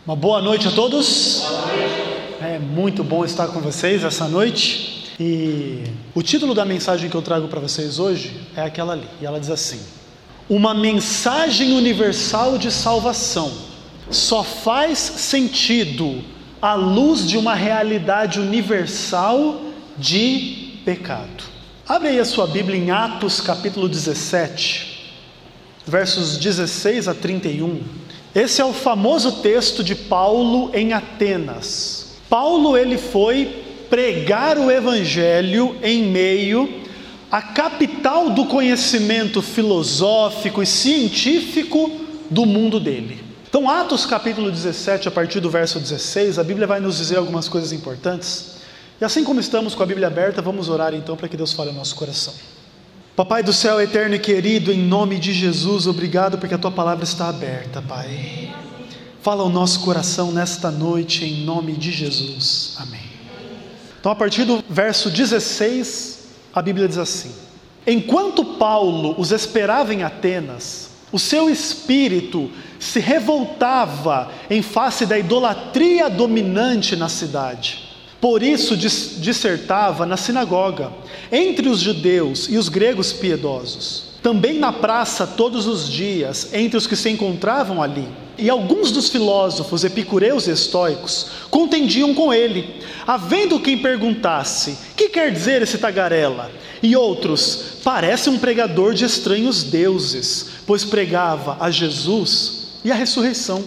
Uma boa noite a todos. É muito bom estar com vocês essa noite. E o título da mensagem que eu trago para vocês hoje é aquela ali. E ela diz assim: uma mensagem universal de salvação só faz sentido à luz de uma realidade universal de pecado. Abre aí a sua Bíblia em Atos capítulo 17, versos 16 a 31. Esse é o famoso texto de Paulo em Atenas. Paulo ele foi pregar o evangelho em meio à capital do conhecimento filosófico e científico do mundo dele. Então, Atos capítulo 17, a partir do verso 16, a Bíblia vai nos dizer algumas coisas importantes. E assim como estamos com a Bíblia aberta, vamos orar então para que Deus fale ao nosso coração. Papai do céu, eterno e querido, em nome de Jesus, obrigado porque a Tua palavra está aberta, Pai. Fala ao nosso coração nesta noite, em nome de Jesus. Amém. Então, a partir do verso 16, a Bíblia diz assim: enquanto Paulo os esperava em Atenas, o seu espírito se revoltava em face da idolatria dominante na cidade. Por isso dissertava na sinagoga, entre os judeus e os gregos piedosos, também na praça todos os dias, entre os que se encontravam ali. E alguns dos filósofos epicureus e estoicos contendiam com ele, havendo quem perguntasse: que quer dizer esse tagarela? E outros: parece um pregador de estranhos deuses, pois pregava a Jesus e a ressurreição.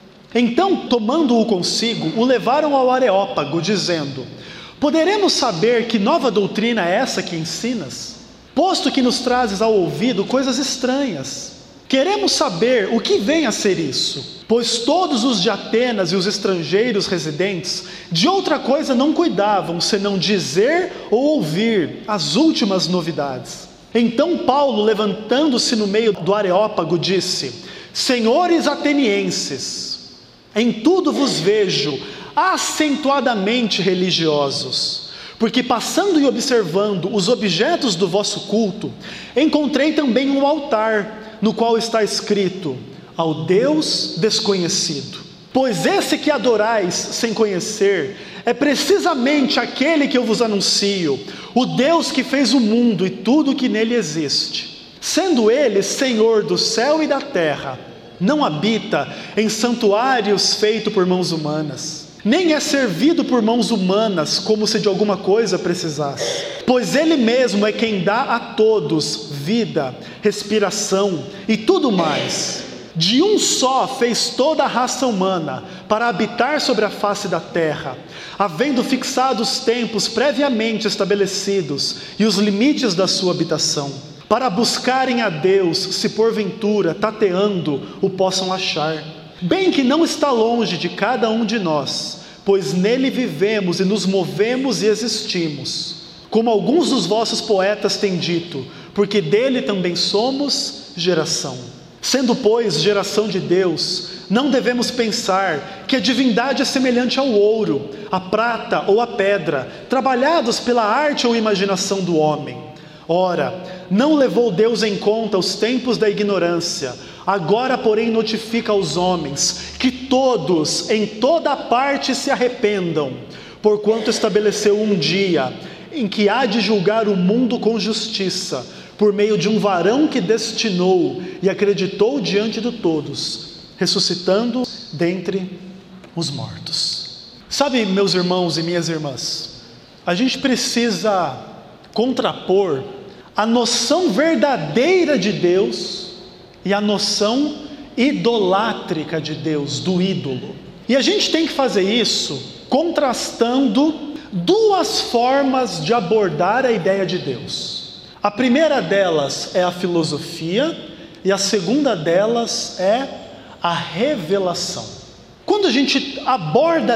Então, tomando-o consigo, o levaram ao Areópago, dizendo: poderemos saber que nova doutrina é essa que ensinas? Posto que nos trazes ao ouvido coisas estranhas. Queremos saber o que vem a ser isso, pois todos os de Atenas e os estrangeiros residentes de outra coisa não cuidavam, senão dizer ou ouvir as últimas novidades. Então Paulo, levantando-se no meio do Areópago, disse: senhores atenienses, em tudo vos vejo acentuadamente religiosos, porque passando e observando os objetos do vosso culto, encontrei também um altar, no qual está escrito: ao Deus desconhecido. Pois esse que adorais sem conhecer é precisamente aquele que eu vos anuncio, o Deus que fez o mundo e tudo que nele existe, sendo ele Senhor do céu e da terra. Não habita em santuários feitos por mãos humanas, nem é servido por mãos humanas como se de alguma coisa precisasse, pois Ele mesmo é quem dá a todos vida, respiração e tudo mais. De um só fez toda a raça humana para habitar sobre a face da terra, havendo fixado os tempos previamente estabelecidos e os limites da sua habitação, para buscarem a Deus, se porventura, tateando, o possam achar. Bem que não está longe de cada um de nós, pois nele vivemos e nos movemos e existimos. Como alguns dos vossos poetas têm dito, porque dele também somos geração. Sendo, pois, geração de Deus, não devemos pensar que a divindade é semelhante ao ouro, à prata ou à pedra, trabalhados pela arte ou imaginação do homem. Ora, não levou Deus em conta os tempos da ignorância, agora porém notifica aos homens que todos em toda parte se arrependam, porquanto estabeleceu um dia em que há de julgar o mundo com justiça, por meio de um varão que destinou e acreditou diante de todos, ressuscitando dentre os mortos. Sabe, meus irmãos e minhas irmãs, a gente precisa contrapor a noção verdadeira de Deus e a noção idolátrica de Deus, do ídolo. E a gente tem que fazer isso contrastando duas formas de abordar a ideia de Deus. A primeira delas é a filosofia e a segunda delas é a revelação. Quando a gente aborda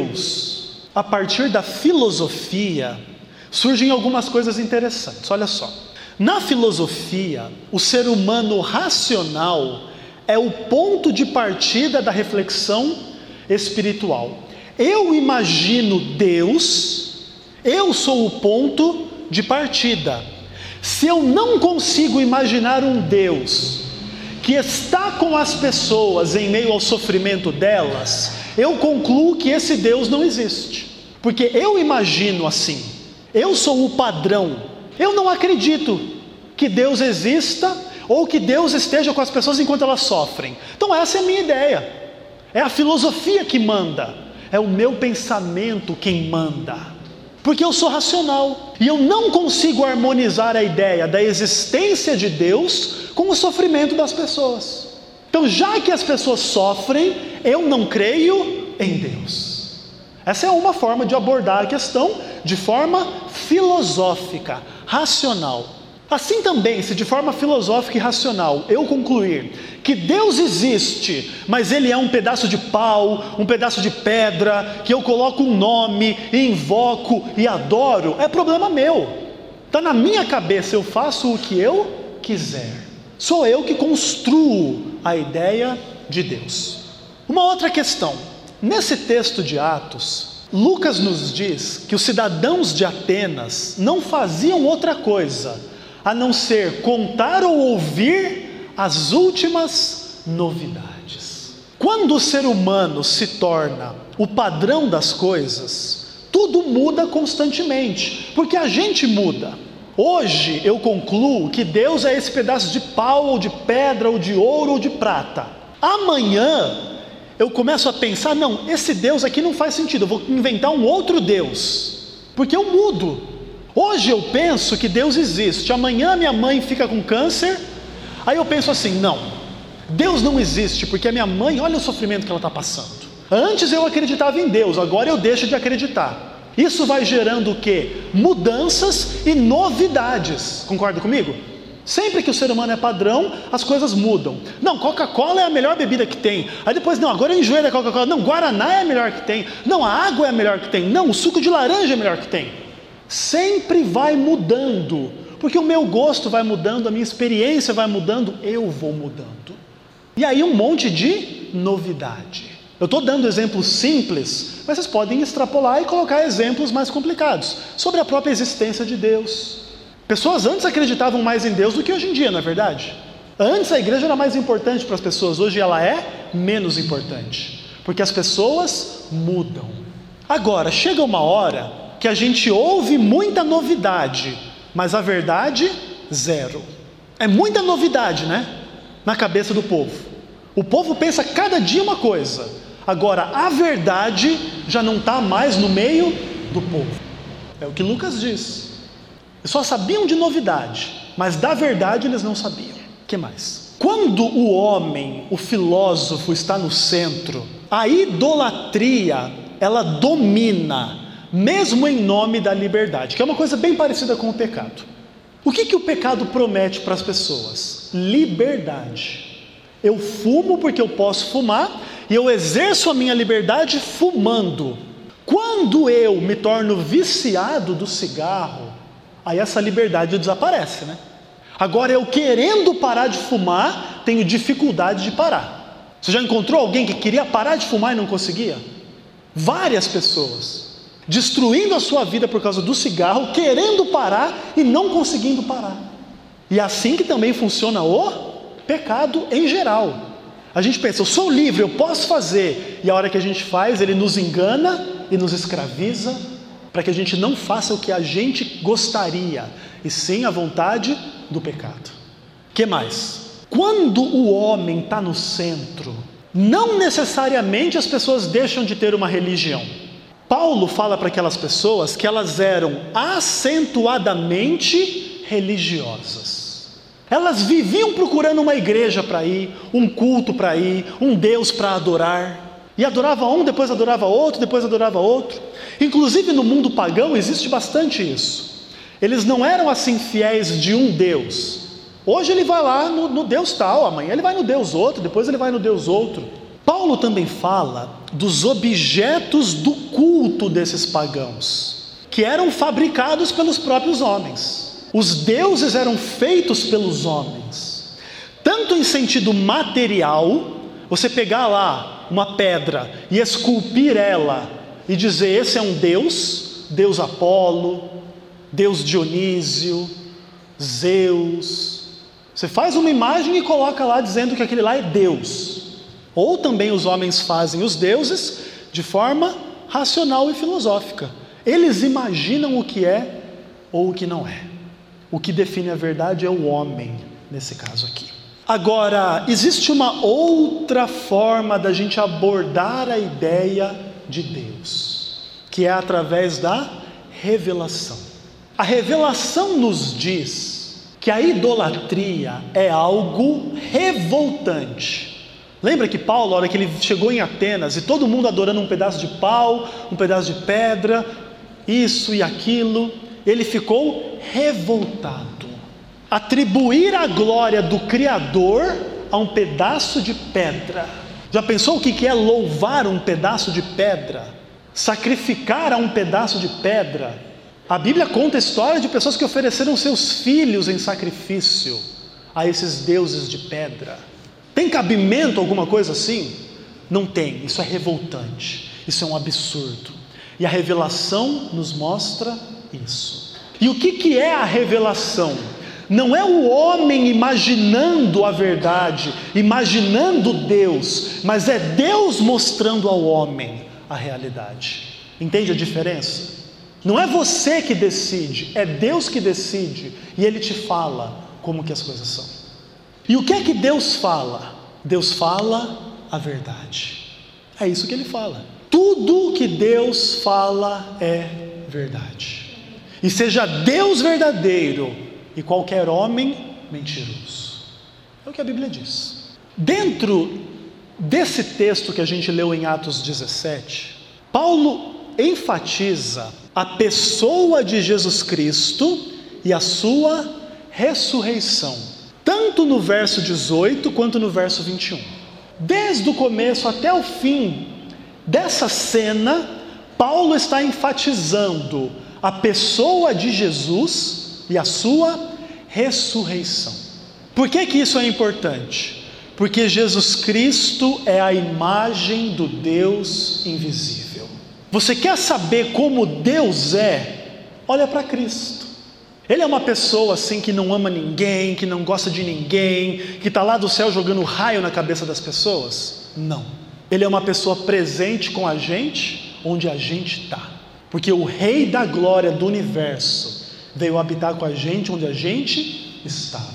Deus a partir da filosofia, surgem algumas coisas interessantes. Olha só, na filosofia, o ser humano racional é o ponto de partida da reflexão espiritual. Eu imagino Deus, eu sou o ponto de partida. Se eu não consigo imaginar um Deus que está com as pessoas em meio ao sofrimento delas, eu concluo que esse Deus não existe. Porque eu imagino assim, eu sou o padrão. Eu não acredito que Deus exista ou que Deus esteja com as pessoas enquanto elas sofrem. Então essa é a minha ideia. É a filosofia que manda. É o meu pensamento quem manda. Porque eu sou racional. E eu não consigo harmonizar a ideia da existência de Deus com o sofrimento das pessoas. Então, já que as pessoas sofrem, eu não creio em Deus. Essa é uma forma de abordar a questão de forma filosófica, racional. Assim também, se de forma filosófica e racional eu concluir que Deus existe, mas Ele é um pedaço de pau, um pedaço de pedra, que eu coloco um nome, e invoco e adoro, é problema meu. Está na minha cabeça, eu faço o que eu quiser. Sou eu que construo a ideia de Deus. Uma outra questão, nesse texto de Atos, Lucas nos diz que os cidadãos de Atenas não faziam outra coisa a não ser contar ou ouvir as últimas novidades. Quando o ser humano se torna o padrão das coisas, tudo muda constantemente, porque a gente muda. Hoje eu concluo que Deus é esse pedaço de pau, ou de pedra, ou de ouro, ou de prata. Amanhã eu começo a pensar, não, esse Deus aqui não faz sentido, eu vou inventar um outro Deus, porque eu mudo. Hoje eu penso que Deus existe, amanhã minha mãe fica com câncer, aí eu penso assim, não, Deus não existe, porque a minha mãe, olha o sofrimento que ela está passando. Antes eu acreditava em Deus, agora eu deixo de acreditar. Isso vai gerando o quê? Mudanças e novidades, concorda comigo? Sempre que o ser humano é padrão, as coisas mudam. Não, Coca-Cola é a melhor bebida que tem. Aí depois, não, agora eu enjoei da Coca-Cola. Não, Guaraná é a melhor que tem. Não, a água é a melhor que tem. Não, o suco de laranja é a melhor que tem. Sempre vai mudando, porque o meu gosto vai mudando, a minha experiência vai mudando, eu vou mudando. E aí um monte de novidade. Eu estou dando exemplos simples, mas vocês podem extrapolar e colocar exemplos mais complicados, sobre a própria existência de Deus. Pessoas antes acreditavam mais em Deus do que hoje em dia, não é verdade? Antes a igreja era mais importante para as pessoas, hoje ela é menos importante, porque as pessoas mudam. Agora, chega uma hora que a gente ouve muita novidade, mas a verdade, zero. É muita novidade, né? Na cabeça do povo. O povo pensa cada dia uma coisa. Agora, a verdade já não está mais no meio do povo. É o que Lucas diz. Eles só sabiam de novidade, mas da verdade eles não sabiam. O que mais? Quando o homem, o filósofo, está no centro, a idolatria, ela domina, mesmo em nome da liberdade, que é uma coisa bem parecida com o pecado. O que o pecado promete para as pessoas? Liberdade. Eu fumo porque eu posso fumar, e eu exerço a minha liberdade fumando. Quando eu me torno viciado do cigarro, aí essa liberdade desaparece, né? Agora eu querendo parar de fumar, tenho dificuldade de parar. Você já encontrou alguém que queria parar de fumar e não conseguia? Várias pessoas destruindo a sua vida por causa do cigarro, querendo parar e não conseguindo parar. E é assim que também funciona o pecado em geral. A gente pensa, eu sou livre, eu posso fazer, e a hora que a gente faz, ele nos engana e nos escraviza, para que a gente não faça o que a gente gostaria, e sim a vontade do pecado. O que mais? Quando o homem está no centro, não necessariamente as pessoas deixam de ter uma religião. Paulo fala para aquelas pessoas que elas eram acentuadamente religiosas. Elas viviam procurando uma igreja para ir, um culto para ir, um Deus para adorar. E adorava um, depois adorava outro, depois adorava outro. Inclusive no mundo pagão existe bastante isso. Eles não eram assim fiéis de um Deus. Hoje ele vai lá no Deus tal, amanhã ele vai no Deus outro, depois ele vai no Deus outro. Paulo também fala dos objetos do culto desses pagãos, que eram fabricados pelos próprios homens. Os deuses eram feitos pelos homens, tanto em sentido material, você pegar lá uma pedra e esculpir ela e dizer esse é um Deus, Deus Apolo, Deus Dionísio, Zeus. Você faz uma imagem e coloca lá dizendo que aquele lá é Deus. Ou também os homens fazem os deuses de forma racional e filosófica. Eles imaginam o que é ou o que não é. O que define a verdade é o homem, nesse caso aqui. Agora, existe uma outra forma da gente abordar a ideia de Deus, que é através da revelação. A revelação nos diz que a idolatria é algo revoltante. Lembra que Paulo, na hora que ele chegou em Atenas, e todo mundo adorando um pedaço de pau, um pedaço de pedra, isso e aquilo, ele ficou revoltado. Atribuir a glória do Criador a um pedaço de pedra. Já pensou o que é louvar um pedaço de pedra? Sacrificar a um pedaço de pedra? A Bíblia conta a história de pessoas que ofereceram seus filhos em sacrifício a esses deuses de pedra. Tem cabimento alguma coisa assim? Não tem, isso é revoltante, isso é um absurdo. E a revelação nos mostra isso. E o que é a revelação? Não é o homem imaginando a verdade, imaginando Deus, mas é Deus mostrando ao homem a realidade. Entende a diferença? Não é você que decide, é Deus que decide, e Ele te fala como que as coisas são. E o que é que Deus fala? Deus fala a verdade. É isso que Ele fala. Tudo que Deus fala é verdade. E seja Deus verdadeiro e qualquer homem mentiroso. É o que a Bíblia diz. Dentro desse texto que a gente leu em Atos 17, Paulo enfatiza a pessoa de Jesus Cristo e a sua ressurreição, tanto no verso 18 quanto no verso 21. Desde o começo até o fim dessa cena, Paulo está enfatizando a pessoa de Jesus e a sua ressurreição. Por que isso é importante? Porque Jesus Cristo é a imagem do Deus invisível. Você quer saber como Deus é? Olha para Cristo. Ele é uma pessoa assim que não ama ninguém, que não gosta de ninguém, que está lá do céu jogando raio na cabeça das pessoas? Não. Ele é uma pessoa presente com a gente onde a gente está. Porque o Rei da Glória do Universo veio habitar com a gente onde a gente estava.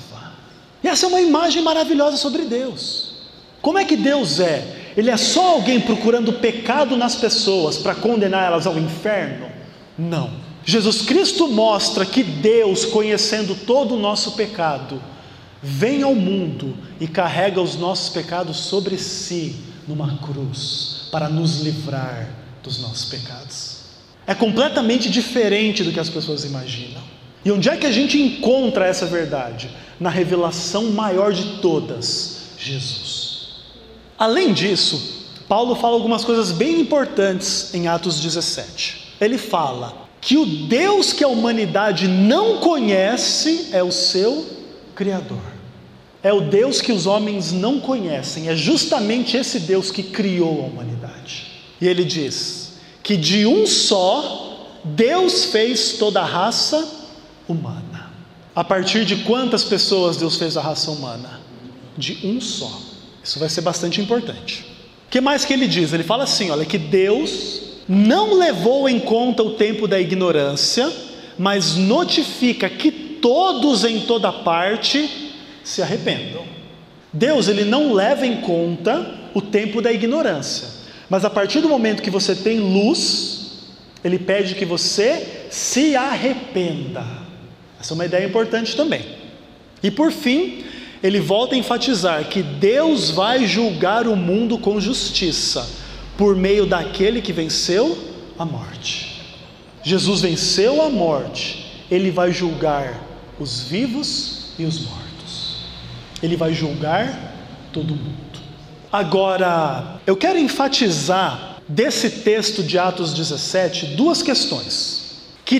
E essa é uma imagem maravilhosa sobre Deus. Como é que Deus é? Ele é só alguém procurando pecado nas pessoas para condenar elas ao inferno? Não. Jesus Cristo mostra que Deus, conhecendo todo o nosso pecado, vem ao mundo e carrega os nossos pecados sobre si numa cruz para nos livrar dos nossos pecados. É completamente diferente do que as pessoas imaginam. E onde é que a gente encontra essa verdade? Na revelação maior de todas, Jesus. Além disso, Paulo fala algumas coisas bem importantes em Atos 17. Ele fala que o Deus que a humanidade não conhece é o seu Criador. É o Deus que os homens não conhecem. É justamente esse Deus que criou a humanidade. E ele diz que de um só, Deus fez toda a raça humana. A partir de quantas pessoas Deus fez a raça humana? De um só. Isso vai ser bastante importante. O que mais que ele diz? Ele fala assim, olha, que Deus não levou em conta o tempo da ignorância, mas notifica que todos em toda parte se arrependam. Deus, ele não leva em conta o tempo da ignorância, mas a partir do momento que você tem luz, ele pede que você se arrependa. Essa é uma ideia importante também. E por fim, ele volta a enfatizar que Deus vai julgar o mundo com justiça, por meio daquele que venceu a morte. Jesus venceu a morte, ele vai julgar os vivos e os mortos. Ele vai julgar todo mundo. Agora, eu quero enfatizar desse texto de Atos 17 duas questões. Que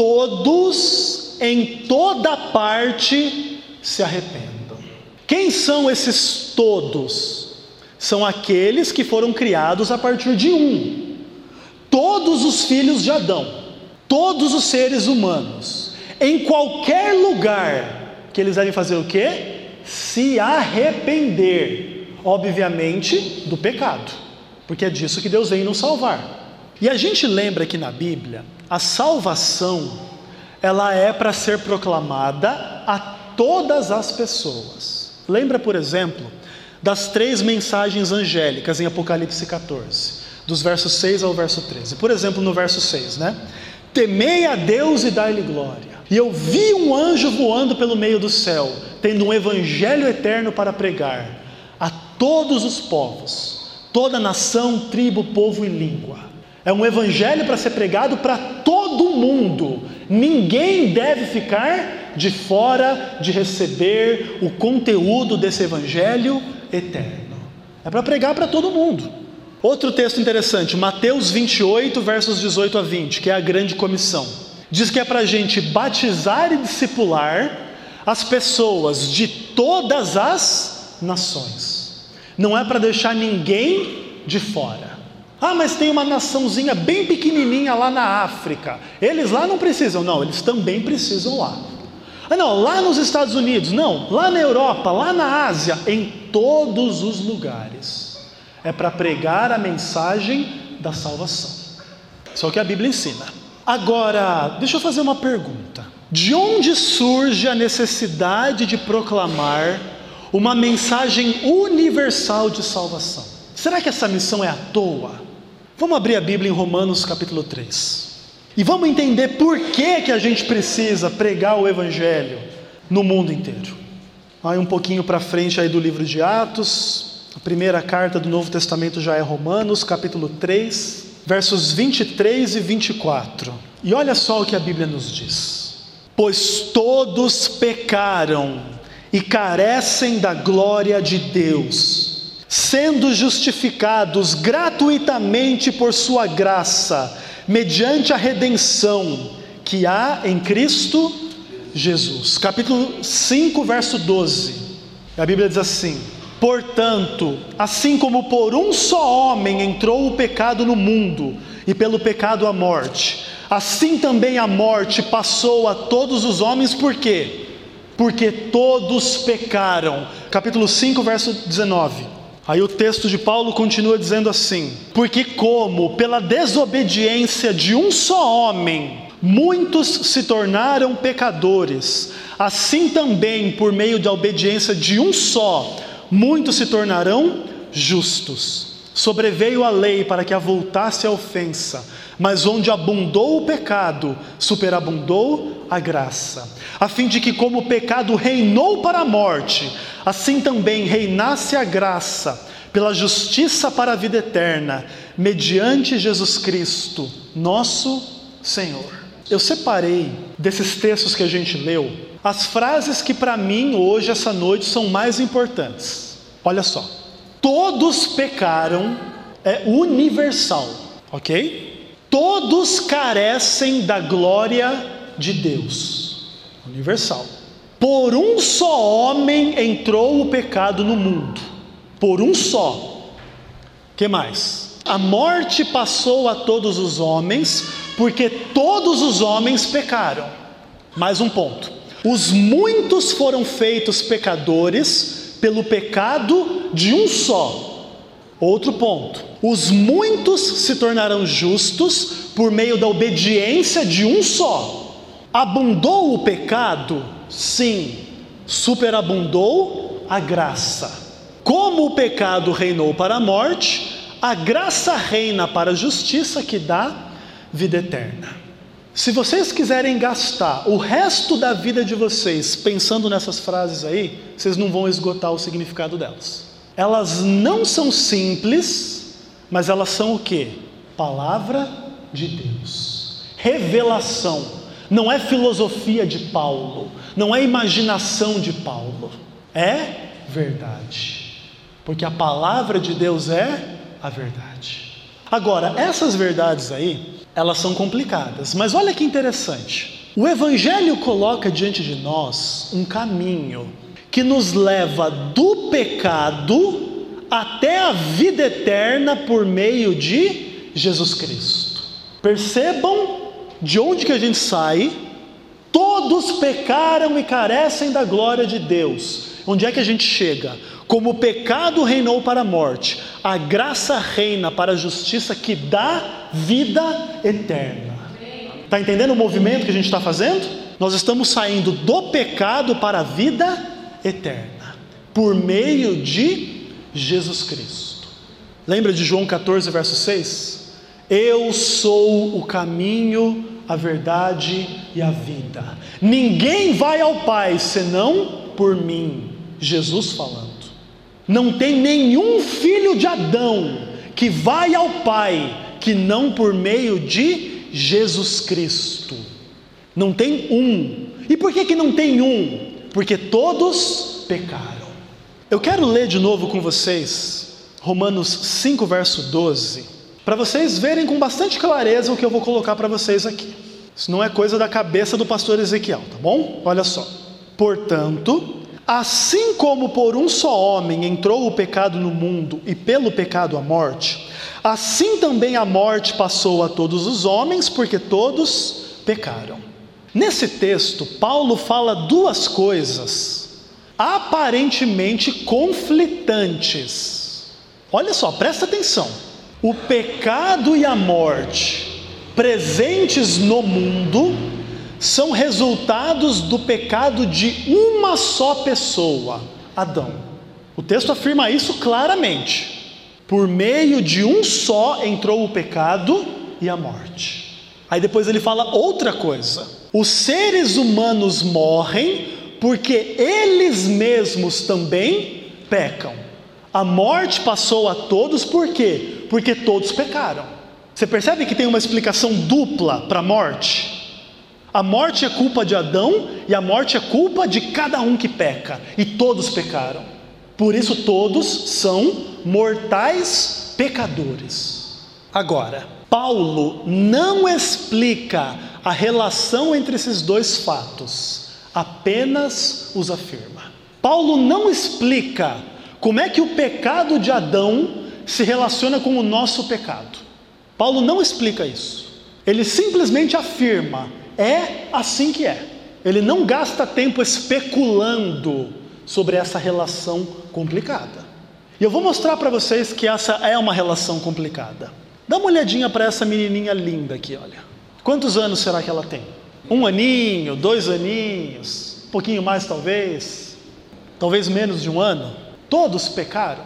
todos, em toda parte, se arrependam. Quem são esses todos? São aqueles que foram criados a partir de um. Todos os filhos de Adão, todos os seres humanos, em qualquer lugar, que eles devem fazer o quê? Se arrepender. Obviamente, do pecado, porque é disso que Deus veio nos salvar. E a gente lembra que na Bíblia, a salvação, ela é para ser proclamada a todas as pessoas. Lembra, por exemplo, das 3 mensagens angélicas em Apocalipse 14, dos versos 6 ao verso 13. Por exemplo, no verso 6, né? Temei a Deus e dai-lhe glória. E eu vi um anjo voando pelo meio do céu, tendo um evangelho eterno para pregar a todos os povos, toda nação, tribo, povo e língua. É um evangelho para ser pregado para todo mundo. Ninguém deve ficar de fora de receber o conteúdo desse evangelho eterno. É para pregar para todo mundo. Outro texto interessante, Mateus 28, versos 18 a 20, que é a grande comissão. Diz que é para a gente batizar e discipular as pessoas de todas as nações. Não é para deixar ninguém de fora. Ah, mas tem uma naçãozinha bem pequenininha lá na África. Eles lá não precisam. Não, eles também precisam lá. Ah não, lá nos Estados Unidos. Não, lá na Europa, lá na Ásia. Em todos os lugares. É para pregar a mensagem da salvação. Isso é o que a Bíblia ensina. Agora, deixa eu fazer uma pergunta. De onde surge a necessidade de proclamar uma mensagem universal de salvação? Será que essa missão é à toa? Vamos abrir a Bíblia em Romanos capítulo 3. E vamos entender por que a gente precisa pregar o Evangelho no mundo inteiro. Aí um pouquinho para frente aí do livro de Atos, a primeira carta do Novo Testamento já é Romanos, capítulo 3, versos 23 e 24. E olha só o que a Bíblia nos diz. Pois todos pecaram e carecem da glória de Deus, sendo justificados gratuitamente por sua graça, mediante a redenção que há em Cristo Jesus. Capítulo 5, verso 12. A Bíblia diz assim: portanto, assim como por um só homem entrou o pecado no mundo, e pelo pecado a morte, assim também a morte passou a todos os homens. Por quê? Porque todos pecaram. Capítulo 5, verso 19. Aí o texto de Paulo continua dizendo assim: porque como pela desobediência de um só homem muitos se tornaram pecadores, assim também por meio da obediência de um só muitos se tornarão justos. Sobreveio a lei para que avultasse a ofensa, mas onde abundou o pecado, superabundou a graça, a fim de que como o pecado reinou para a morte, assim também reinasse a graça pela justiça para a vida eterna, mediante Jesus Cristo, nosso Senhor. Eu separei desses textos que a gente leu as frases que para mim hoje, essa noite, são mais importantes. Olha só: todos pecaram é universal, ok? Todos carecem da glória de Deus, universal. Por um só homem entrou o pecado no mundo, por um só. Que mais? A morte passou a todos os homens, porque todos os homens pecaram. Mais um ponto: os muitos foram feitos pecadores pelo pecado de um só. Outro ponto: os muitos se tornarão justos por meio da obediência de um só. Abundou o pecado? Sim. Superabundou a graça. Como o pecado reinou para a morte, a graça reina para a justiça, que dá vida eterna. Se vocês quiserem gastar o resto da vida de vocês pensando nessas frases aí, vocês não vão esgotar o significado delas. Elas não são simples, mas elas são o quê? Palavra de Deus. Revelação. Não é filosofia de Paulo, não é imaginação de Paulo. É verdade. Porque a palavra de Deus é a verdade. Agora, essas verdades aí, elas são complicadas, mas olha que interessante. O Evangelho coloca diante de nós um caminho que nos leva do pecado até a vida eterna por meio de Jesus Cristo. Percebam de onde que a gente sai. Todos pecaram e carecem da glória de Deus. Onde é que a gente chega? Como o pecado reinou para a morte, a graça reina para a justiça que dá vida eterna. Está entendendo o movimento que a gente está fazendo? Nós estamos saindo do pecado para a vida eterna, por meio de Jesus Cristo. Lembra de João 14, verso 6? Eu sou o caminho, a verdade e a vida. Ninguém vai ao Pai senão por mim. Jesus falando. Não tem nenhum filho de Adão que vai ao Pai que não por meio de Jesus Cristo. Não tem um. E por que não tem um? Porque todos pecaram. Eu quero ler de novo com vocês Romanos 5, verso 12, para vocês verem com bastante clareza o que eu vou colocar para vocês aqui. Isso não é coisa da cabeça do pastor Ezequiel, tá bom? Olha só. Portanto, assim como por um só homem entrou o pecado no mundo e pelo pecado a morte, assim também a morte passou a todos os homens, porque todos pecaram. Nesse texto, Paulo fala duas coisas aparentemente conflitantes. Olha só, presta atenção. O pecado e a morte presentes no mundo são resultados do pecado de uma só pessoa, Adão. O texto afirma isso claramente. Por meio de um só entrou o pecado e a morte. Aí depois ele fala outra coisa. Os seres humanos morrem porque eles mesmos também pecam. A morte passou a todos por quê? Porque todos pecaram. Você percebe que tem uma explicação dupla para a morte? A morte é culpa de Adão e a morte é culpa de cada um que peca. E todos pecaram. Por isso todos são mortais pecadores. Agora, Paulo não explica a relação entre esses dois fatos, apenas os afirma. Paulo não explica como é que o pecado de Adão se relaciona com o nosso pecado. Paulo não explica isso. Ele simplesmente afirma, é assim que é. Ele não gasta tempo especulando sobre essa relação complicada. E eu vou mostrar para vocês que essa é uma relação complicada. Dá uma olhadinha para essa menininha linda aqui, olha. Quantos anos será que ela tem? 1 aninho, 2 aninhos, um pouquinho mais talvez menos de 1 ano. Todos pecaram.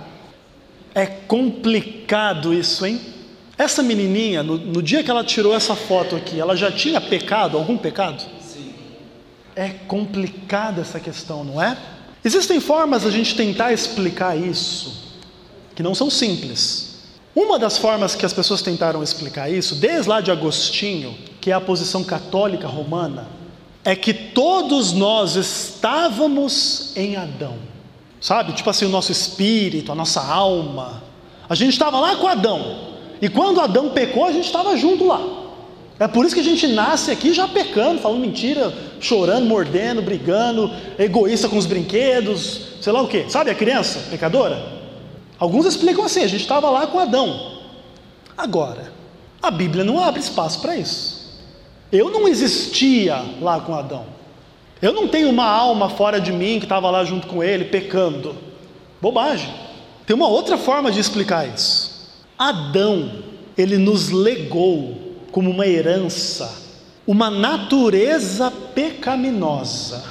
É complicado isso, hein? Essa menininha, no dia que ela tirou essa foto aqui, ela já tinha pecado, algum pecado? Sim. É complicada essa questão, não é? Existem formas de a gente tentar explicar isso, que não são simples. Uma das formas que as pessoas tentaram explicar isso, desde lá de Agostinho, que é a posição católica romana, é que todos nós estávamos em Adão. Sabe? Tipo assim, o nosso espírito, a nossa alma. A gente estava lá com Adão. E quando Adão pecou, a gente estava junto lá. É por isso que a gente nasce aqui já pecando, falando mentira, chorando, mordendo, brigando, egoísta com os brinquedos, sei lá o quê. Sabe a criança pecadora? Alguns explicam assim, a gente estava lá com Adão. Agora, a Bíblia não abre espaço para isso. Eu não existia lá com Adão. Eu não tenho uma alma fora de mim que estava lá junto com ele, pecando. Bobagem. Tem uma outra forma de explicar isso. Adão, ele nos legou como uma herança, uma natureza pecaminosa,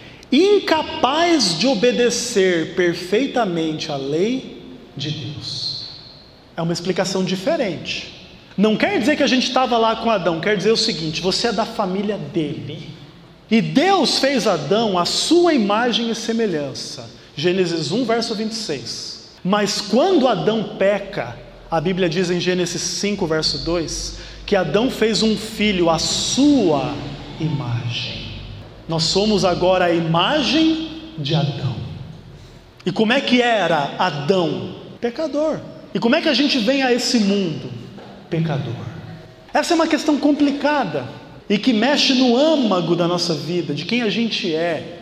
incapaz de obedecer perfeitamente à lei de Deus. É uma explicação diferente. Não quer dizer que a gente estava lá com Adão, quer dizer o seguinte: você é da família dele. E Deus fez Adão à sua imagem e semelhança. Gênesis 1, verso 26. Mas quando Adão peca, a Bíblia diz em Gênesis 5, verso 2, que Adão fez um filho à sua imagem. Nós somos agora a imagem de Adão. E como é que era Adão? Pecador. E como é que a gente vem a esse mundo? Pecador. Essa é uma questão complicada e que mexe no âmago da nossa vida, de quem a gente é.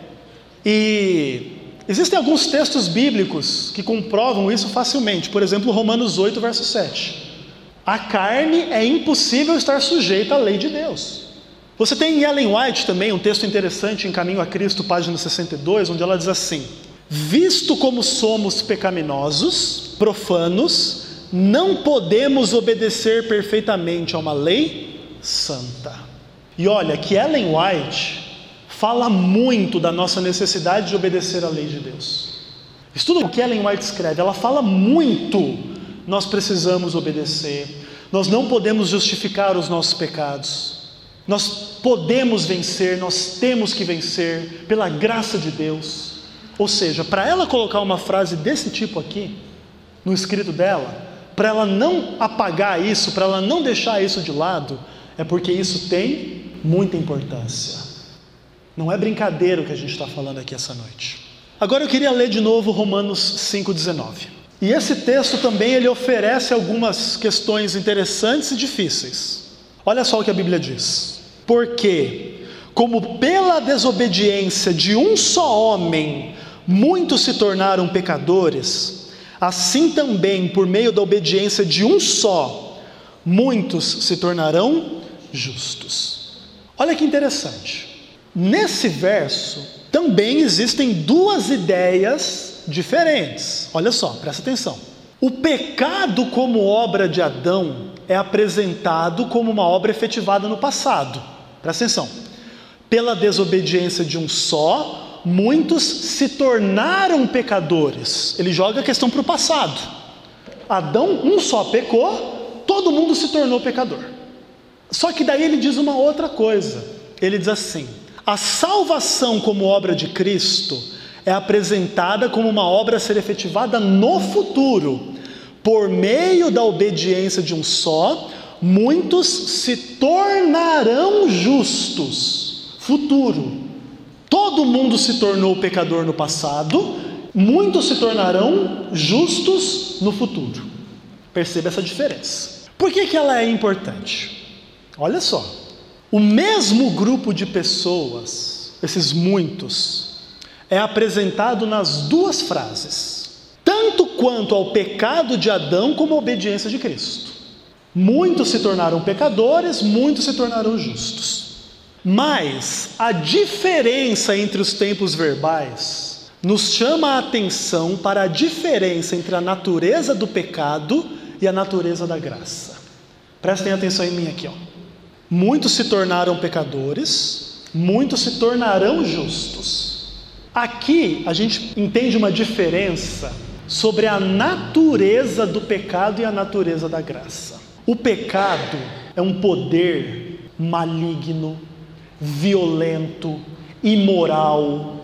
E existem alguns textos bíblicos que comprovam isso facilmente. Por exemplo, Romanos 8, verso 7. A carne é impossível estar sujeita à lei de Deus. Você tem em Ellen White também um texto interessante em Caminho a Cristo, página 62, onde ela diz assim: visto como somos pecaminosos, profanos, não podemos obedecer perfeitamente a uma lei santa. E olha, que Ellen White fala muito da nossa necessidade de obedecer à lei de Deus. Estuda o que Ellen White escreve, ela fala muito, nós precisamos obedecer, nós não podemos justificar os nossos pecados, nós podemos vencer, nós temos que vencer pela graça de Deus. Ou seja, para ela colocar uma frase desse tipo aqui, no escrito dela, para ela não apagar isso, para ela não deixar isso de lado, é porque isso tem muita importância. Não é brincadeira o que a gente está falando aqui essa noite. Agora eu queria ler de novo Romanos 5,19. E esse texto também ele oferece algumas questões interessantes e difíceis. Olha só o que a Bíblia diz. Porque, como pela desobediência de um só homem, muitos se tornaram pecadores, assim também, por meio da obediência de um só, muitos se tornarão justos. Olha que interessante. Nesse verso, também existem duas ideias diferentes. Olha só, presta atenção. O pecado como obra de Adão é apresentado como uma obra efetivada no passado. Presta atenção. Pela desobediência de um só, muitos se tornaram pecadores. Ele joga a questão para o passado. Adão, um só pecou, todo mundo se tornou pecador. Só que daí ele diz uma outra coisa. Ele diz assim: a salvação como obra de Cristo é apresentada como uma obra a ser efetivada no futuro. Por meio da obediência de um só, muitos se tornarão justos. Futuro. Todo mundo se tornou pecador no passado, muitos se tornarão justos no futuro. Perceba essa diferença. Por que ela é importante? Olha só. O mesmo grupo de pessoas, esses muitos, é apresentado nas duas frases. Tanto quanto ao pecado de Adão como à obediência de Cristo. Muitos se tornaram pecadores, muitos se tornaram justos. Mas a diferença entre os tempos verbais nos chama a atenção para a diferença entre a natureza do pecado e a natureza da graça. Prestem atenção em mim aqui, ó. Muitos se tornaram pecadores, muitos se tornarão justos. Aqui a gente entende uma diferença sobre a natureza do pecado e a natureza da graça. O pecado é um poder maligno, violento, imoral,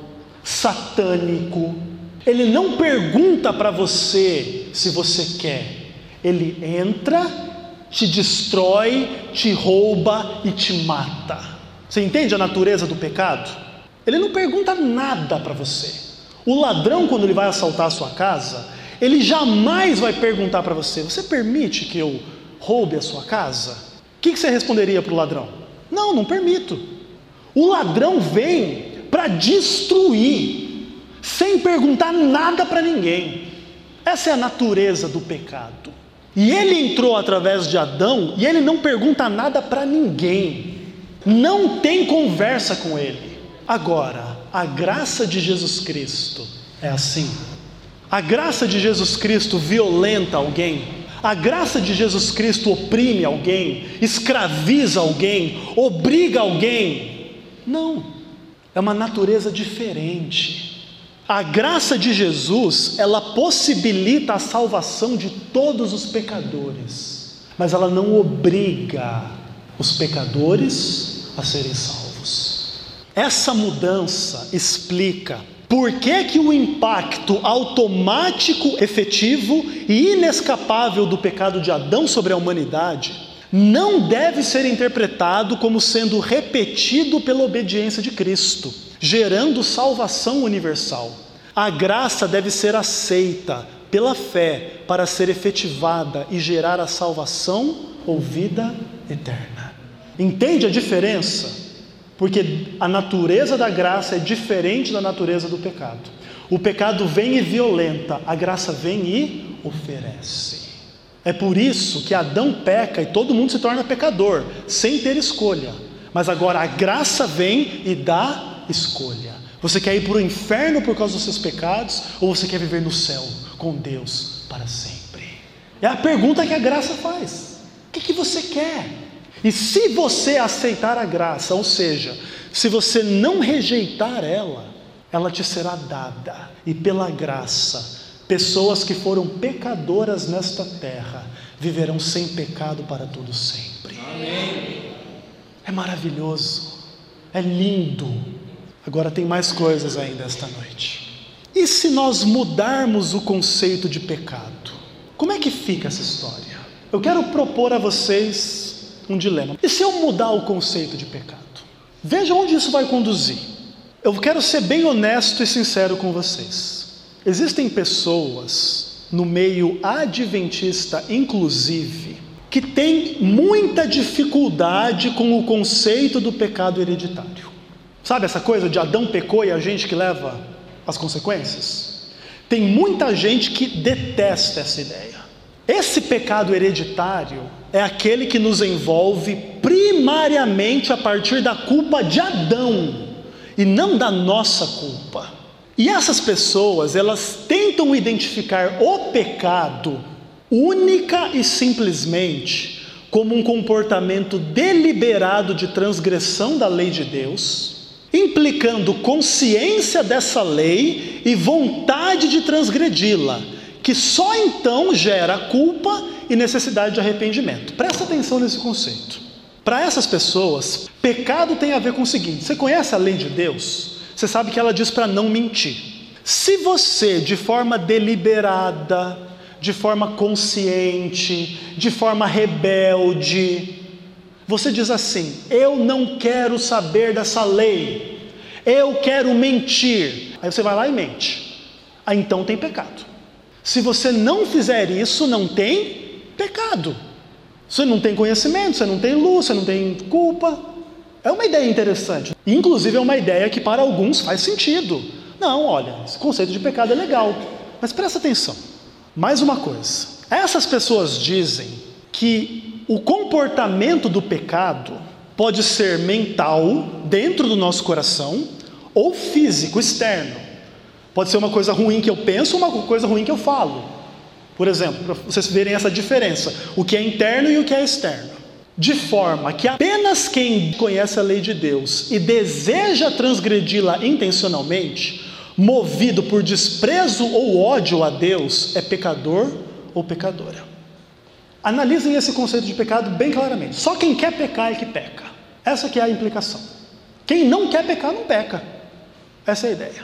satânico. Ele não pergunta para você se você quer. Ele entra, te destrói, te rouba e te mata. Você entende a natureza do pecado? Ele não pergunta nada para você. O ladrão, quando ele vai assaltar a sua casa, ele jamais vai perguntar para você: você permite que eu roube a sua casa? O que você responderia para o ladrão? Não, não permito. O ladrão vem para destruir, sem perguntar nada para ninguém. Essa é a natureza do pecado. E ele entrou através de Adão e ele não pergunta nada para ninguém. Não tem conversa com ele. Agora, a graça de Jesus Cristo é assim. A graça de Jesus Cristo violenta alguém. A graça de Jesus Cristo oprime alguém, escraviza alguém, obriga alguém. Não, é uma natureza diferente. A graça de Jesus, ela possibilita a salvação de todos os pecadores, mas ela não obriga os pecadores a serem salvos. Essa mudança explica por que o impacto automático, efetivo e inescapável do pecado de Adão sobre a humanidade não deve ser interpretado como sendo repetido pela obediência de Cristo, gerando salvação universal. A graça deve ser aceita pela fé para ser efetivada e gerar a salvação ou vida eterna. Entende a diferença? Porque a natureza da graça é diferente da natureza do pecado. O pecado vem e violenta, a graça vem e oferece. É por isso que Adão peca e todo mundo se torna pecador, sem ter escolha. Mas agora a graça vem e dá escolha. Você quer ir para o inferno por causa dos seus pecados, ou você quer viver no céu com Deus para sempre? É a pergunta que a graça faz. O que você quer? E se você aceitar a graça, ou seja, se você não rejeitar ela, ela te será dada. E pela graça, pessoas que foram pecadoras nesta terra viverão sem pecado para todo sempre. Amém. É maravilhoso, é lindo. Agora tem mais coisas ainda esta noite. E se nós mudarmos o conceito de pecado? Como é que fica essa história? Eu quero propor a vocês um dilema. E se eu mudar o conceito de pecado? Veja onde isso vai conduzir. Eu quero ser bem honesto e sincero com vocês. Existem pessoas no meio adventista, inclusive, que têm muita dificuldade com o conceito do pecado hereditário. Sabe essa coisa de Adão pecou e a gente que leva as consequências? Tem muita gente que detesta essa ideia. Esse pecado hereditário é aquele que nos envolve primariamente a partir da culpa de Adão e não da nossa culpa. E essas pessoas, elas tentam identificar o pecado única e simplesmente como um comportamento deliberado de transgressão da lei de Deus, implicando consciência dessa lei e vontade de transgredi-la, que só então gera culpa e necessidade de arrependimento. Presta atenção nesse conceito. Para essas pessoas, pecado tem a ver com o seguinte: você conhece a lei de Deus? Você sabe que ela diz para não mentir. Se você, de forma deliberada, de forma consciente, de forma rebelde, você diz assim: eu não quero saber dessa lei, eu quero mentir. Aí você vai lá e mente. Aí então tem pecado. Se você não fizer isso, não tem pecado. Você não tem conhecimento, você não tem luz, você não tem culpa. É uma ideia interessante. Inclusive é uma ideia que para alguns faz sentido. Não, olha, esse conceito de pecado é legal. Mas presta atenção. Mais uma coisa. Essas pessoas dizem que o comportamento do pecado pode ser mental, dentro do nosso coração, ou físico, externo. Pode ser uma coisa ruim que eu penso ou uma coisa ruim que eu falo. Por exemplo, para vocês verem essa diferença, o que é interno e o que é externo. De forma que apenas quem conhece a lei de Deus e deseja transgredi-la intencionalmente, movido por desprezo ou ódio a Deus, é pecador ou pecadora. Analisem esse conceito de pecado bem claramente. Só quem quer pecar é que peca. Essa que é a implicação. Quem não quer pecar não peca. Essa é a ideia.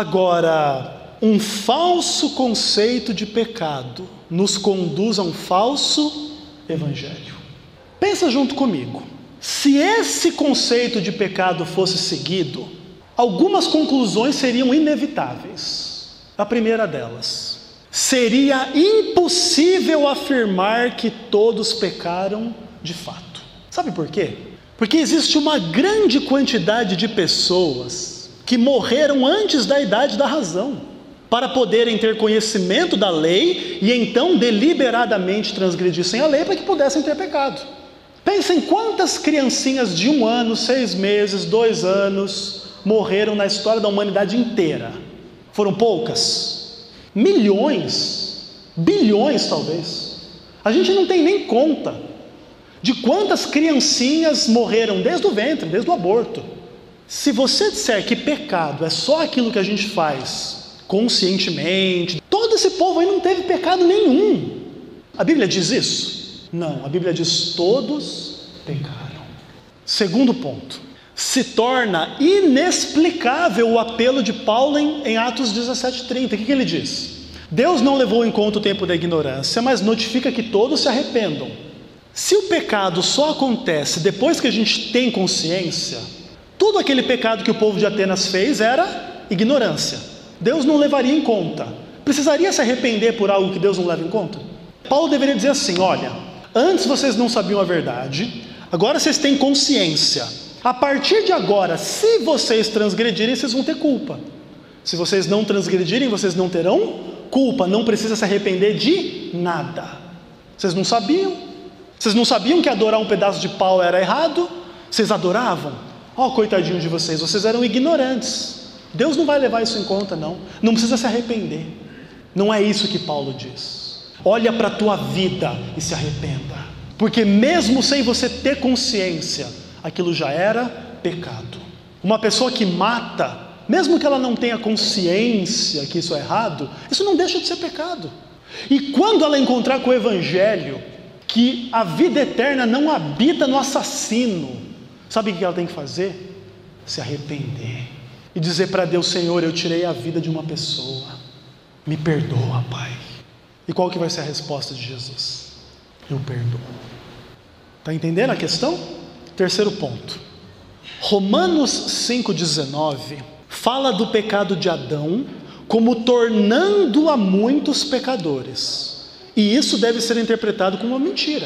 Agora, um falso conceito de pecado nos conduz a um falso evangelho. Pensa junto comigo. Se esse conceito de pecado fosse seguido, algumas conclusões seriam inevitáveis. A primeira delas: seria impossível afirmar que todos pecaram de fato. Sabe por quê? Porque existe uma grande quantidade de pessoas que morreram antes da idade da razão, para poderem ter conhecimento da lei e então deliberadamente transgredissem a lei para que pudessem ter pecado. Pensem quantas criancinhas de 1 ano, 6 meses, 2 anos morreram na história da humanidade inteira. Foram poucas? Milhões, bilhões talvez. A gente não tem nem conta de quantas criancinhas morreram desde o ventre, desde o aborto. Se você disser que pecado é só aquilo que a gente faz conscientemente, todo esse povo aí não teve pecado nenhum. A Bíblia diz isso? Não, a Bíblia diz: todos pecaram. Segundo ponto: se torna inexplicável o apelo de Paulo em Atos 17:30. O que ele diz? Deus não levou em conta o tempo da ignorância, mas notifica que todos se arrependam. Se o pecado só acontece depois que a gente tem consciência, tudo aquele pecado que o povo de Atenas fez era ignorância. Deus não levaria em conta. Precisaria se arrepender por algo que Deus não leva em conta? Paulo deveria dizer assim: olha, antes vocês não sabiam a verdade, agora vocês têm consciência. A partir de agora, se vocês transgredirem, vocês vão ter culpa. Se vocês não transgredirem, vocês não terão culpa. Não precisa se arrepender de nada. Vocês não sabiam? Vocês não sabiam que adorar um pedaço de pau era errado? Vocês adoravam? Coitadinho de vocês, vocês eram ignorantes. Deus não vai levar isso em conta, não. Não precisa se arrepender. Não é isso que Paulo diz. Olha para a tua vida e se arrependa. Porque mesmo sem você ter consciência, aquilo já era pecado. Uma pessoa que mata, mesmo que ela não tenha consciência que isso é errado, isso não deixa de ser pecado. E quando ela encontrar com o Evangelho, que a vida eterna não habita no assassino, sabe o que ela tem que fazer? Se arrepender e dizer para Deus: Senhor, eu tirei a vida de uma pessoa, me perdoa, Pai. E qual que vai ser a resposta de Jesus? Eu perdoo. Está entendendo a questão? Terceiro ponto. Romanos 5,19 fala do pecado de Adão como tornando a muitos pecadores. E isso deve ser interpretado como uma mentira.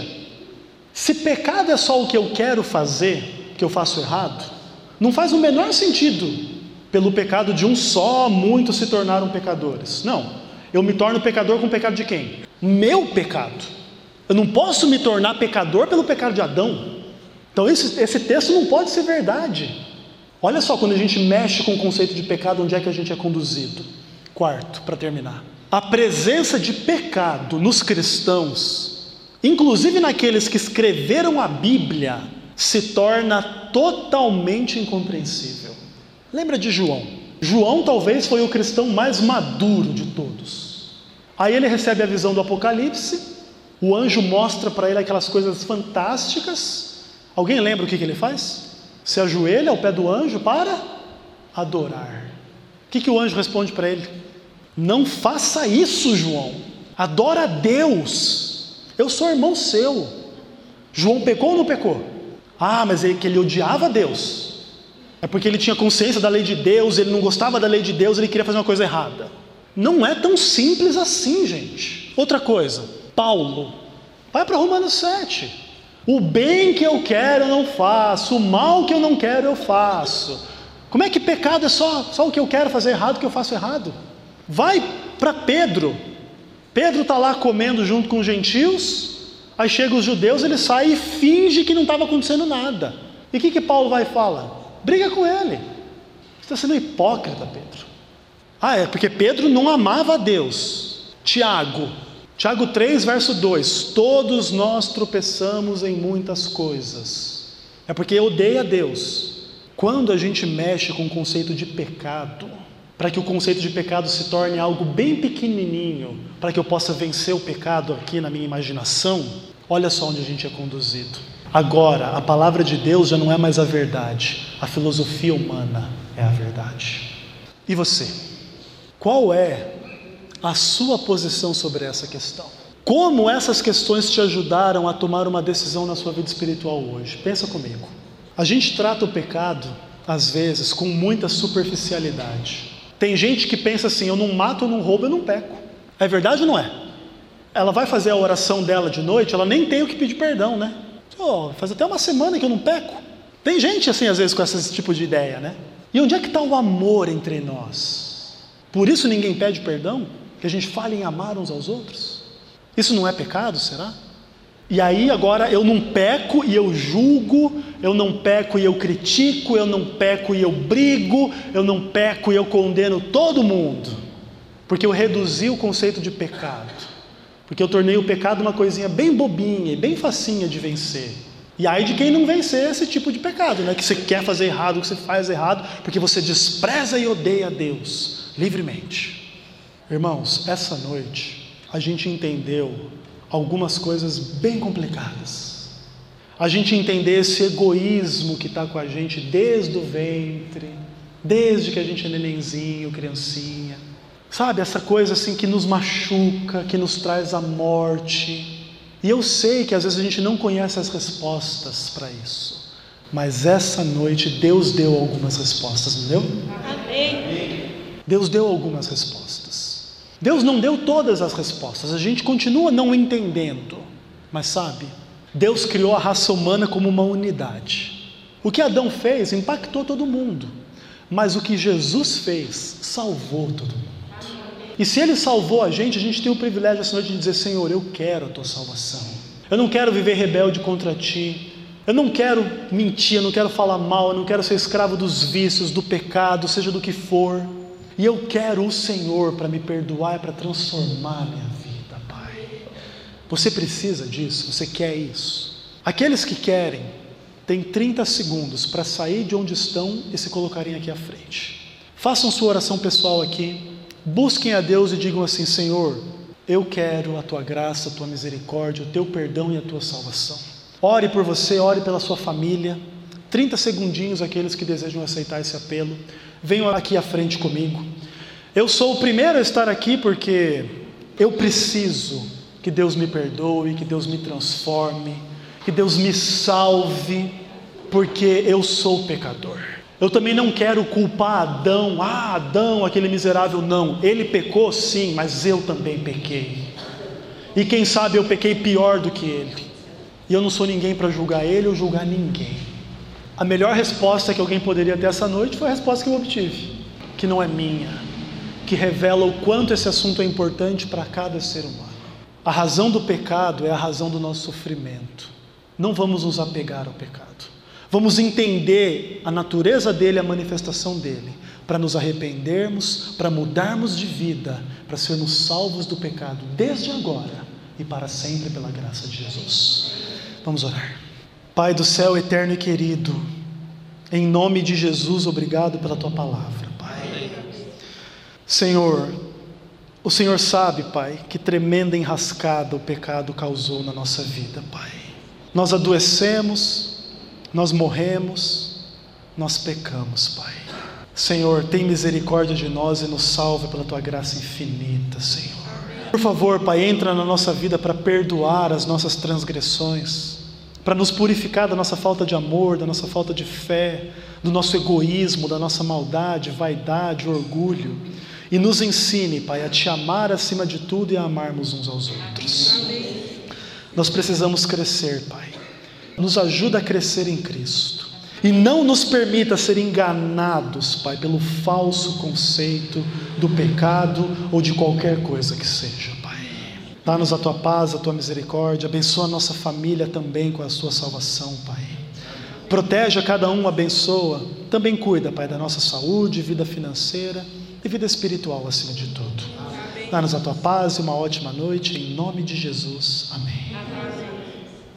Se pecado é só o que eu quero fazer, que eu faço errado, não faz o menor sentido pelo pecado de um só, muitos se tornaram pecadores. Não, eu me torno pecador com o pecado de quem? Meu pecado. Eu não posso me tornar pecador pelo pecado de Adão. Então esse texto não pode ser verdade. Olha só, quando a gente mexe com o conceito de pecado, onde é que a gente é conduzido? Quarto, para terminar. A presença de pecado nos cristãos, inclusive naqueles que escreveram a Bíblia, se torna totalmente incompreensível. Lembra de João? João talvez foi o cristão mais maduro de todos. Aí ele recebe a visão do Apocalipse, o anjo mostra para ele aquelas coisas fantásticas. Alguém lembra o que ele faz? Se ajoelha ao pé do anjo para adorar. O que o anjo responde para ele? Não faça isso, João. Adora a Deus. Eu sou irmão seu. João pecou ou não pecou? Ah, mas que ele odiava Deus. É porque ele tinha consciência da lei de Deus, ele não gostava da lei de Deus, ele queria fazer uma coisa errada. Não é tão simples assim, gente. Outra coisa, Paulo, vai para Romanos 7. O bem que eu quero eu não faço, o mal que eu não quero eu faço. Como é que pecado é só o que eu quero fazer errado, que eu faço errado? Vai para Pedro. Pedro está lá comendo junto com os gentios, aí chegam os judeus, ele sai e finge que não estava acontecendo nada. E o que Paulo vai e fala? Briga com ele. Você está sendo hipócrita, Pedro. Ah, é porque Pedro não amava a Deus. Tiago 3, verso 2. Todos nós tropeçamos em muitas coisas. É porque odeia a Deus. Quando a gente mexe com o conceito de pecado, para que o conceito de pecado se torne algo bem pequenininho, para que eu possa vencer o pecado aqui na minha imaginação, olha só onde a gente é conduzido. Agora, a palavra de Deus já não é mais a verdade, a filosofia humana é a verdade. E você? Qual é a sua posição sobre essa questão? Como essas questões te ajudaram a tomar uma decisão na sua vida espiritual hoje? Pensa comigo. A gente trata o pecado, às vezes, com muita superficialidade. Tem gente que pensa assim: eu não mato, eu não roubo, eu não peco. É verdade ou não é? Ela vai fazer a oração dela de noite, ela nem tem o que pedir perdão, né? Faz até uma semana que eu não peco. Tem gente assim, às vezes, com esse tipo de ideia, né? E onde é que está o amor entre nós? Por isso ninguém pede perdão? Que a gente fale em amar uns aos outros? Isso não é pecado, será? E aí agora eu não peco e eu julgo, eu não peco e eu critico, eu não peco e eu brigo, eu não peco e eu condeno todo mundo, porque eu reduzi o conceito de pecado, porque eu tornei o pecado uma coisinha bem bobinha e bem facinha de vencer. E aí de quem não vencer esse tipo de pecado, né? Que você quer fazer errado, que você faz errado, porque você despreza e odeia a Deus livremente. Irmãos, essa noite a gente entendeu algumas coisas bem complicadas. A gente entender esse egoísmo que está com a gente desde o ventre, desde que a gente é nenenzinho, criancinha. Sabe, essa coisa assim que nos machuca, que nos traz a morte. E eu sei que às vezes a gente não conhece as respostas para isso. Mas essa noite Deus deu algumas respostas, não deu? Amém. Deus deu algumas respostas. Deus não deu todas as respostas, a gente continua não entendendo, mas sabe, Deus criou a raça humana como uma unidade. O que Adão fez impactou todo mundo, mas o que Jesus fez salvou todo mundo. E se Ele salvou a gente tem o privilégio essa noite de dizer: Senhor, eu quero a Tua salvação, eu não quero viver rebelde contra Ti, Eu não quero mentir, eu não quero falar mal, eu não quero ser escravo dos vícios, do pecado, seja do que for. E eu quero o Senhor para me perdoar e para transformar a minha vida, Pai. Você precisa disso? Você quer isso? Aqueles que querem, têm 30 segundos para sair de onde estão e se colocarem aqui à frente. Façam sua oração pessoal aqui, busquem a Deus e digam assim: Senhor, eu quero a Tua graça, a Tua misericórdia, o Teu perdão e a Tua salvação. Ore por você, ore pela sua família. 30 segundinhos aqueles que desejam aceitar esse apelo. Venham aqui à frente comigo. Eu sou o primeiro a estar aqui porque eu preciso que Deus me perdoe, que Deus me transforme, que Deus me salve, porque eu sou pecador. Eu também não quero culpar Adão. Adão, aquele miserável, não. Ele pecou sim, mas eu também pequei. E quem sabe eu pequei pior do que ele. E eu não sou ninguém para julgar ele ou julgar ninguém. A melhor resposta que alguém poderia ter essa noite foi a resposta que eu obtive, que não é minha, que revela o quanto esse assunto é importante para cada ser humano. A razão do pecado é a razão do nosso sofrimento. Não vamos nos apegar ao pecado. Vamos entender a natureza dele, a manifestação dele, para nos arrependermos, para mudarmos de vida, para sermos salvos do pecado desde agora e para sempre pela graça de Jesus. Vamos orar. Pai do céu eterno e querido, em nome de Jesus, obrigado pela Tua palavra, Pai. Senhor, o Senhor sabe, Pai, que tremenda enrascada o pecado causou na nossa vida, Pai. Nós adoecemos, nós morremos, nós pecamos, Pai. Senhor, tem misericórdia de nós e nos salva pela Tua graça infinita, Senhor. Por favor, Pai, entra na nossa vida para perdoar as nossas transgressões, para nos purificar da nossa falta de amor, da nossa falta de fé, do nosso egoísmo, da nossa maldade, vaidade, orgulho, e nos ensine, Pai, a Te amar acima de tudo e a amarmos uns aos outros. Nós precisamos crescer, Pai. Nos ajuda a crescer em Cristo. E não nos permita ser enganados, Pai, pelo falso conceito do pecado ou de qualquer coisa que seja, Pai. Dá-nos a Tua paz, a Tua misericórdia, abençoa a nossa família também com a Sua salvação, Pai. Protege a cada um, abençoa, também cuida, Pai, da nossa saúde, vida financeira e vida espiritual acima de tudo. Dá-nos a Tua paz e uma ótima noite, em nome de Jesus. Amém.